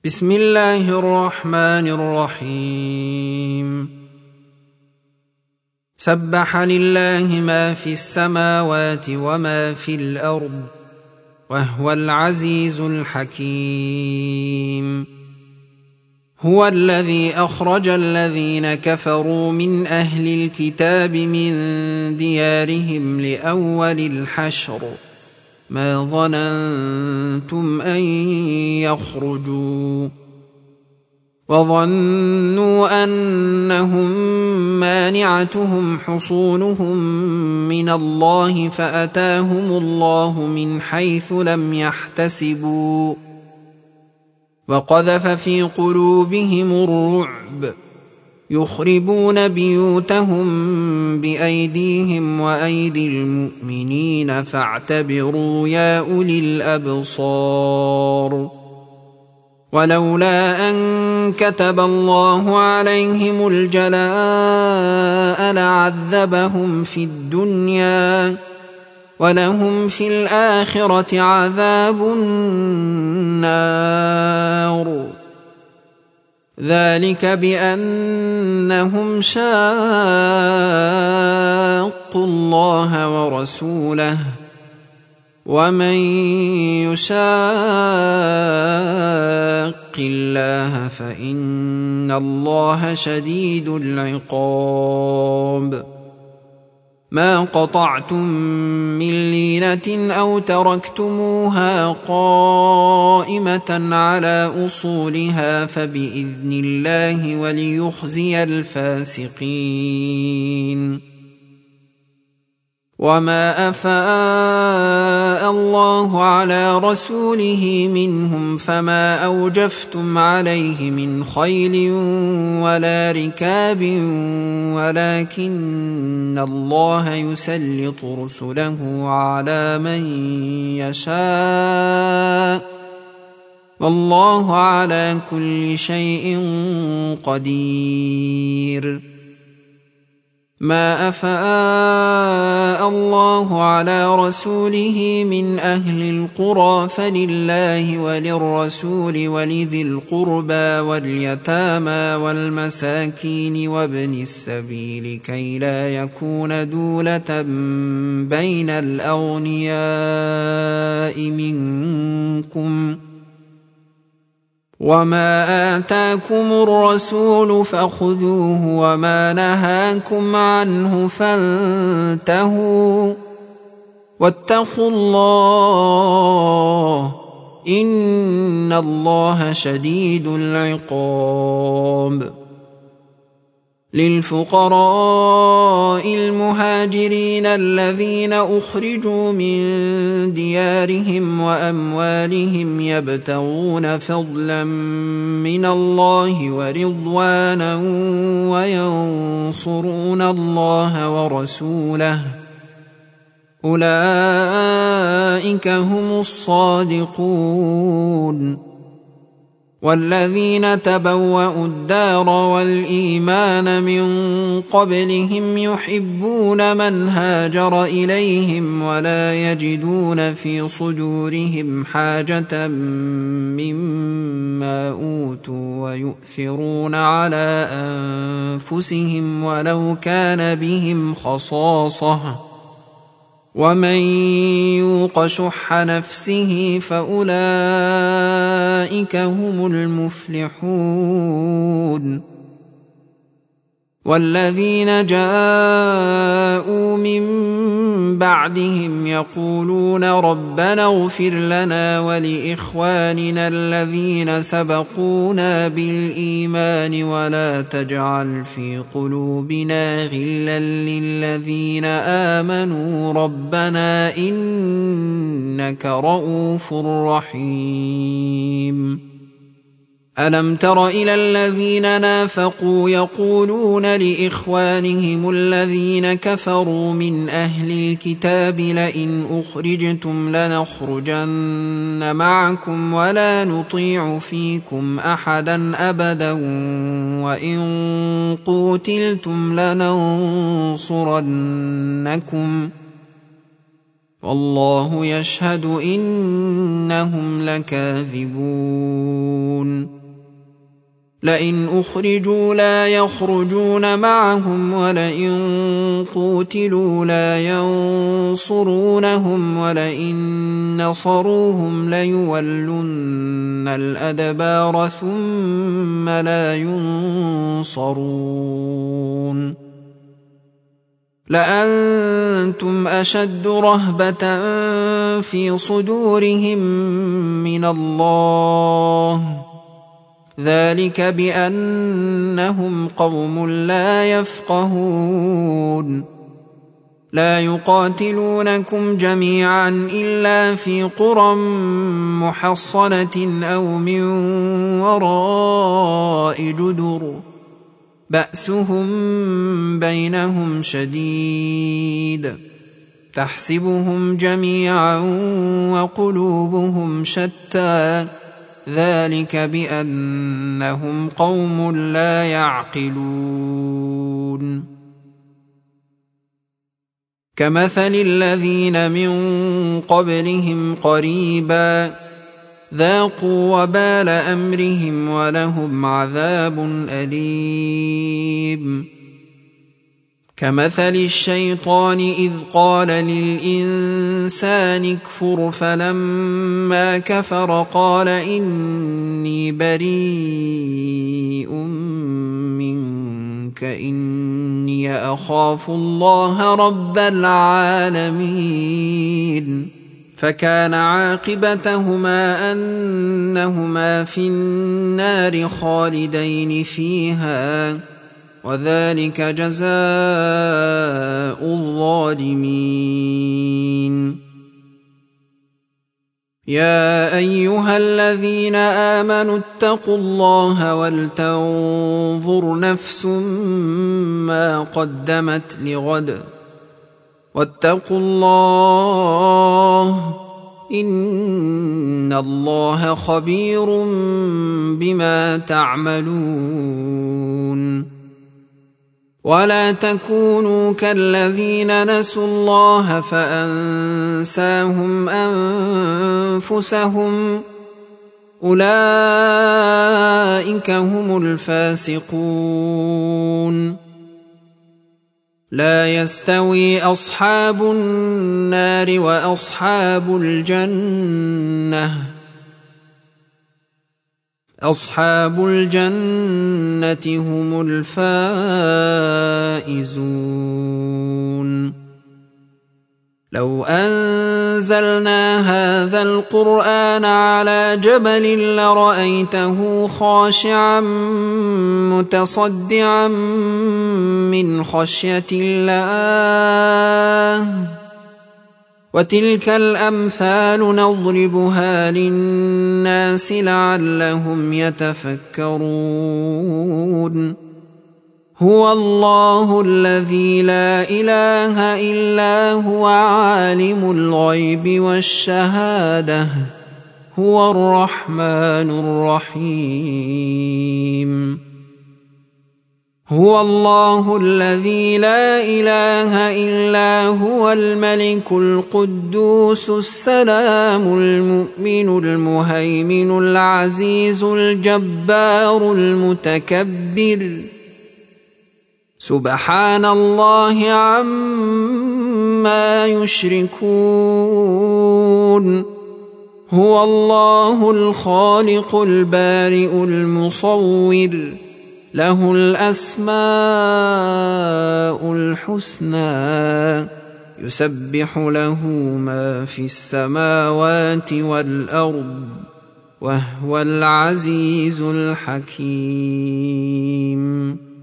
بسم الله الرحمن الرحيم. سبح لله ما في السماوات وما في الأرض وهو العزيز الحكيم. هو الذي أخرج الذين كفروا من أهل الكتاب من ديارهم لأول الحشر ما ظننتم أن يخرجوا وظنوا أنهم مانعتهم حصونهم من الله فأتاهم الله من حيث لم يحتسبوا وقذف في قلوبهم الرعب يخربون بيوتهم بأيديهم وأيدي المؤمنين فاعتبروا يا أولي الأبصار. ولولا أن كتب الله عليهم الجلاء لعذبهم في الدنيا ولهم في الآخرة عذاب النار. ذلك بأنهم شاقوا الله ورسوله ومن يشاق الله فإن الله شديد العقاب. ما قطعتم من لينة أو تركتموها قائمة على أصولها فبإذن الله وليخزي الفاسقين. وما أفاء الله على رسوله منهم فما أوجفتم عليه من خيل ولا ركاب ولكن الله يسلط رسله على من يشاء والله على كل شيء قدير. ما أفاء الله على رسوله من أهل القرى فلله وللرسول ولذي القربى واليتامى والمساكين وابن السبيل كي لا يكون دولة بين الأغنياء منكم. وما آتاكم الرسول فخذوه وما نهاكم عنه فانتهوا واتقوا الله إن الله شديد العقاب. للفقراء المهاجرين الذين أخرجوا من ديارهم وأموالهم يبتغون فضلا من الله ورضوانا وينصرون الله ورسوله أولئك هم الصادقون. والذين تبوأوا الدار والإيمان من قبلهم يحبون من هاجر إليهم ولا يجدون في صدورهم حاجة مما أوتوا ويؤثرون على أنفسهم ولو كان بهم خصاصة ومن يوق شح نفسه فأولئك هم المفلحون. والذين جاءوا من بعدهم يقولون ربنا اغفر لنا ولإخواننا الذين سبقونا بالإيمان ولا تجعل في قلوبنا غلا للذين آمنوا ربنا إنك رؤوف رحيم. ألم تر إلى الذين نافقوا يقولون لإخوانهم الذين كفروا من أهل الكتاب لئن أخرجتم لنخرجن معكم ولا نطيع فيكم أحدا أبدا وإن قوتلتم لننصرنكم والله يشهد إنهم لكاذبون لئن أخرجوا لا يخرجون معهم ولئن قوتلوا لا ينصرونهم ولئن نصروهم ليولن الأدبار ثم لا ينصرون لأنتم أشد رهبة في صدورهم من الله ذلك بأنهم قوم لا يفقهون لا يقاتلونكم جميعا إلا في قرى محصنة أو من وراء جدر بأسهم بينهم شديد تحسبهم جميعا وقلوبهم شتى ذلك بأنهم قوم لا يعقلون كمثل الذين من قبلهم قريبا ذاقوا وبال أمرهم ولهم عذاب أليم كمثل الشيطان إذ قال للإنسان اكفر فلما كفر قال إني بريء منك إني أخاف الله رب العالمين فكان عاقبتهما أنهما في النار خالدين فيها وذلك جزاء الظالمين يا أيها الذين آمنوا اتقوا الله ولتنظر نفس ما قدمت لغد واتقوا الله إن الله خبير بما تعملون ولا تكونوا كالذين نسوا الله فأنساهم أنفسهم أولئك هم الفاسقون لا يستوي أصحاب النار وأصحاب الجنة أصحاب الجنة هم الفائزون لو أنزلنا هذا القرآن على جبل لرأيته خاشعا متصدعا من خشية الله وتلك الأمثال نضربها للناس لعلهم يتفكرون هو الله الذي لا إله إلا هو عالم الغيب والشهادة هو الرحمن الرحيم هو الله الذي لا إله إلا هو الملك القدوس السلام المؤمن المهيمن العزيز الجبار المتكبر سبحان الله عما يشركون هو الله الخالق البارئ المصور له الأسماء الحسنى يسبح له ما في السماوات والأرض وهو العزيز الحكيم